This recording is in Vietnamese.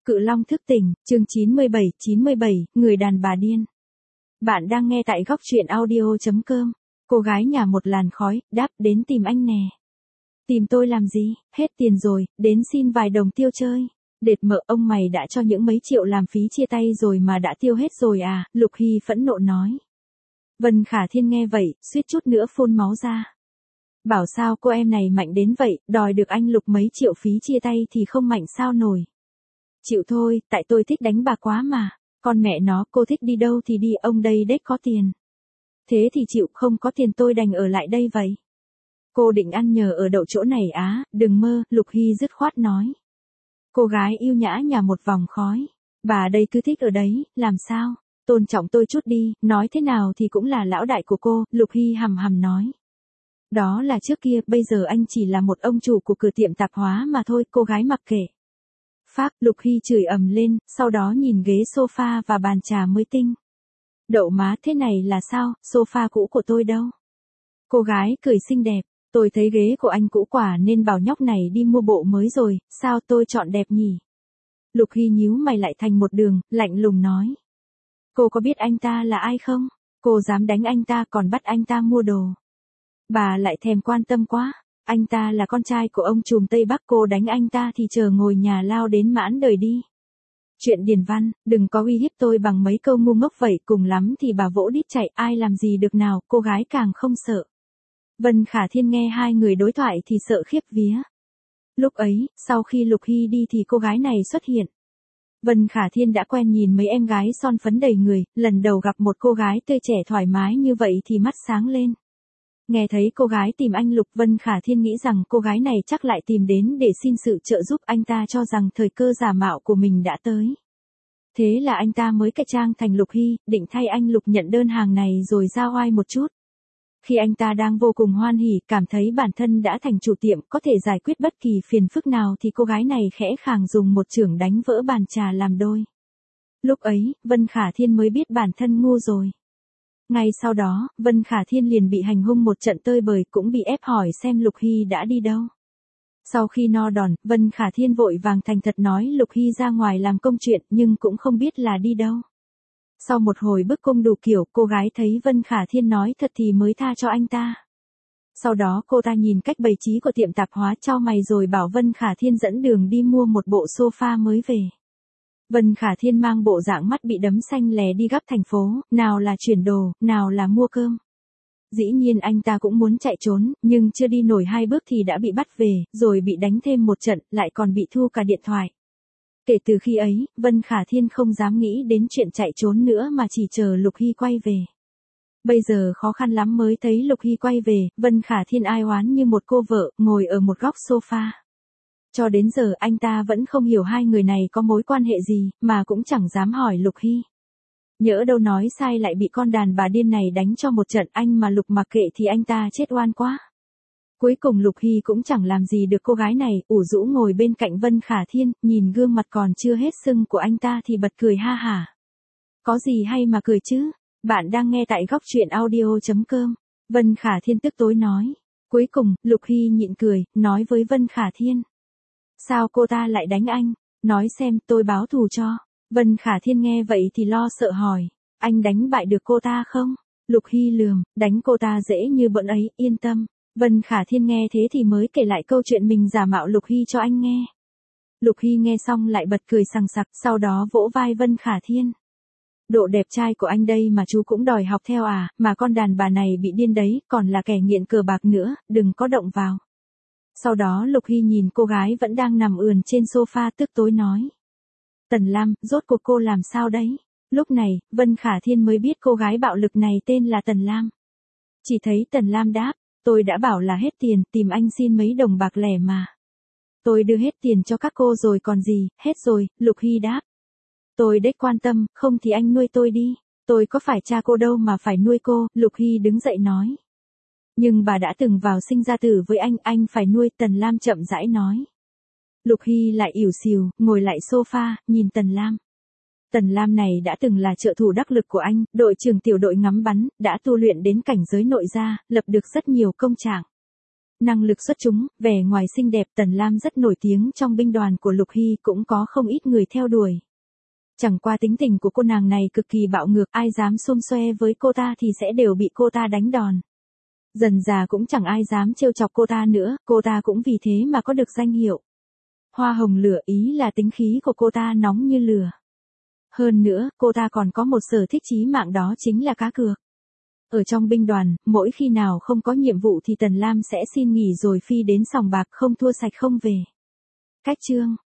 Cự Long thức tỉnh, chương 97, người đàn bà điên. Bạn đang nghe tại góc truyện audio.com. Cô gái nhà một làn khói, đáp đến tìm anh nè. Tìm tôi làm gì, hết tiền rồi, đến xin vài đồng tiêu chơi. Đệt mợ, ông mày đã cho những mấy triệu làm phí chia tay rồi mà đã tiêu hết rồi à, Lục Hy phẫn nộ nói. Vân Khả Thiên nghe vậy, suýt chút nữa phun máu ra. Bảo sao cô em này mạnh đến vậy, đòi được anh Lục mấy triệu phí chia tay thì không mạnh sao nổi. Chịu thôi, tại tôi thích đánh bà quá mà. Con mẹ nó, cô thích đi đâu thì đi, ông đây đếch có tiền. Thế thì chịu, không có tiền tôi đành ở lại đây vậy. Cô định ăn nhờ ở đậu chỗ này á, đừng mơ, Lục Hy dứt khoát nói. Cô gái yêu nhã nhà một vòng khói. Bà đây cứ thích ở đấy, làm sao? Tôn trọng tôi chút đi, nói thế nào thì cũng là lão đại của cô, Lục Hy hầm hầm nói. Đó là trước kia, bây giờ anh chỉ là một ông chủ của cửa tiệm tạp hóa mà thôi, cô gái mặc kệ. Phác, Lục Hy chửi ầm lên, sau đó nhìn ghế sofa và bàn trà mới tinh. Đậu má, thế này là sao, sofa cũ của tôi đâu? Cô gái cười xinh đẹp, tôi thấy ghế của anh cũ quả nên bảo nhóc này đi mua bộ mới rồi, sao tôi chọn đẹp nhỉ? Lục Hy nhíu mày lại thành một đường, lạnh lùng nói. Cô có biết anh ta là ai không? Cô dám đánh anh ta còn bắt anh ta mua đồ. Bà lại thèm quan tâm quá. Anh ta là con trai của ông trùm Tây Bắc, cô đánh anh ta thì chờ ngồi nhà lao đến mãn đời đi. Chuyện điển văn, đừng có uy hiếp tôi bằng mấy câu ngu ngốc vậy, cùng lắm thì bà vỗ đít chạy, ai làm gì được nào, cô gái càng không sợ. Vân Khả Thiên nghe hai người đối thoại thì sợ khiếp vía. Lúc ấy, sau khi Lục Hy đi thì cô gái này xuất hiện. Vân Khả Thiên đã quen nhìn mấy em gái son phấn đầy người, lần đầu gặp một cô gái tươi trẻ thoải mái như vậy thì mắt sáng lên. Nghe thấy cô gái tìm anh Lục, Vân Khả Thiên nghĩ rằng cô gái này chắc lại tìm đến để xin sự trợ giúp, anh ta cho rằng thời cơ giả mạo của mình đã tới. Thế là anh ta mới cải trang thành Lục Hy, định thay anh Lục nhận đơn hàng này rồi ra oai một chút. Khi anh ta đang vô cùng hoan hỉ, cảm thấy bản thân đã thành chủ tiệm, có thể giải quyết bất kỳ phiền phức nào thì cô gái này khẽ khàng dùng một chưởng đánh vỡ bàn trà làm đôi. Lúc ấy, Vân Khả Thiên mới biết bản thân ngu rồi. Ngay sau đó, Vân Khả Thiên liền bị hành hung một trận tơi bời, cũng bị ép hỏi xem Lục Hy đã đi đâu. Sau khi no đòn, Vân Khả Thiên vội vàng thành thật nói Lục Hy ra ngoài làm công chuyện nhưng cũng không biết là đi đâu. Sau một hồi bức cung đủ kiểu, cô gái thấy Vân Khả Thiên nói thật thì mới tha cho anh ta. Sau đó cô ta nhìn cách bày trí của tiệm tạp hóa, chau mày rồi bảo Vân Khả Thiên dẫn đường đi mua một bộ sofa mới về. Vân Khả Thiên mang bộ dạng mắt bị đấm xanh lè đi gấp thành phố, nào là chuyển đồ, nào là mua cơm. Dĩ nhiên anh ta cũng muốn chạy trốn, nhưng chưa đi nổi 2 bước thì đã bị bắt về, rồi bị đánh thêm một trận, lại còn bị thu cả điện thoại. Kể từ khi ấy, Vân Khả Thiên không dám nghĩ đến chuyện chạy trốn nữa mà chỉ chờ Lục Hy quay về. Bây giờ khó khăn lắm mới thấy Lục Hy quay về, Vân Khả Thiên ai oán như một cô vợ, ngồi ở một góc sofa. Cho đến giờ anh ta vẫn không hiểu hai người này có mối quan hệ gì, mà cũng chẳng dám hỏi Lục Hy. Nhỡ đâu nói sai lại bị con đàn bà điên này đánh cho một trận, anh mà Lục mặc kệ thì anh ta chết oan quá. Cuối cùng Lục Hy cũng chẳng làm gì được cô gái này, ủ rũ ngồi bên cạnh Vân Khả Thiên, nhìn gương mặt còn chưa hết sưng của anh ta thì bật cười ha hả. Có gì hay mà cười chứ? Bạn đang nghe tại góc truyện audio.com. Vân Khả Thiên tức tối nói. Cuối cùng, Lục Hy nhịn cười, nói với Vân Khả Thiên. Sao cô ta lại đánh anh? Nói xem, tôi báo thù cho. Vân Khả Thiên nghe vậy thì lo sợ hỏi. Anh đánh bại được cô ta không? Lục Hy lườm, đánh cô ta dễ như bỡn ấy, yên tâm. Vân Khả Thiên nghe thế thì mới kể lại câu chuyện mình giả mạo Lục Hy cho anh nghe. Lục Hy nghe xong lại bật cười sằng sặc, sau đó vỗ vai Vân Khả Thiên. Độ đẹp trai của anh đây mà chú cũng đòi học theo à, mà con đàn bà này bị điên đấy, còn là kẻ nghiện cờ bạc nữa, đừng có động vào. Sau đó Lục Hy nhìn cô gái vẫn đang nằm ườn trên sofa tức tối nói. Tần Lam, rốt cuộc cô làm sao đấy? Lúc này, Vân Khả Thiên mới biết cô gái bạo lực này tên là Tần Lam. Chỉ thấy Tần Lam đáp, tôi đã bảo là hết tiền, tìm anh xin mấy đồng bạc lẻ mà. Tôi đưa hết tiền cho các cô rồi còn gì, hết rồi, Lục Hy đáp. Tôi đếch quan tâm, không thì anh nuôi tôi đi. Tôi có phải cha cô đâu mà phải nuôi cô, Lục Hy đứng dậy nói. Nhưng bà đã từng vào sinh ra tử với anh phải nuôi, Tần Lam chậm rãi nói. Lục Hy lại ỉu xìu, ngồi lại sofa, nhìn Tần Lam. Tần Lam này đã từng là trợ thủ đắc lực của anh, đội trưởng tiểu đội ngắm bắn, đã tu luyện đến cảnh giới nội gia, lập được rất nhiều công trạng. Năng lực xuất chúng, vẻ ngoài xinh đẹp, Tần Lam rất nổi tiếng trong binh đoàn của Lục Hy, cũng có không ít người theo đuổi. Chẳng qua tính tình của cô nàng này cực kỳ bạo ngược, ai dám xung xoe với cô ta thì sẽ đều bị cô ta đánh đòn. Dần già cũng chẳng ai dám trêu chọc cô ta nữa, cô ta cũng vì thế mà có được danh hiệu Hoa hồng lửa, ý là tính khí của cô ta nóng như lửa. Hơn nữa, cô ta còn có một sở thích chí mạng, đó chính là cá cược. Ở trong binh đoàn, mỗi khi nào không có nhiệm vụ thì Tần Lam sẽ xin nghỉ rồi phi đến sòng bạc, không thua sạch không về. Cách chương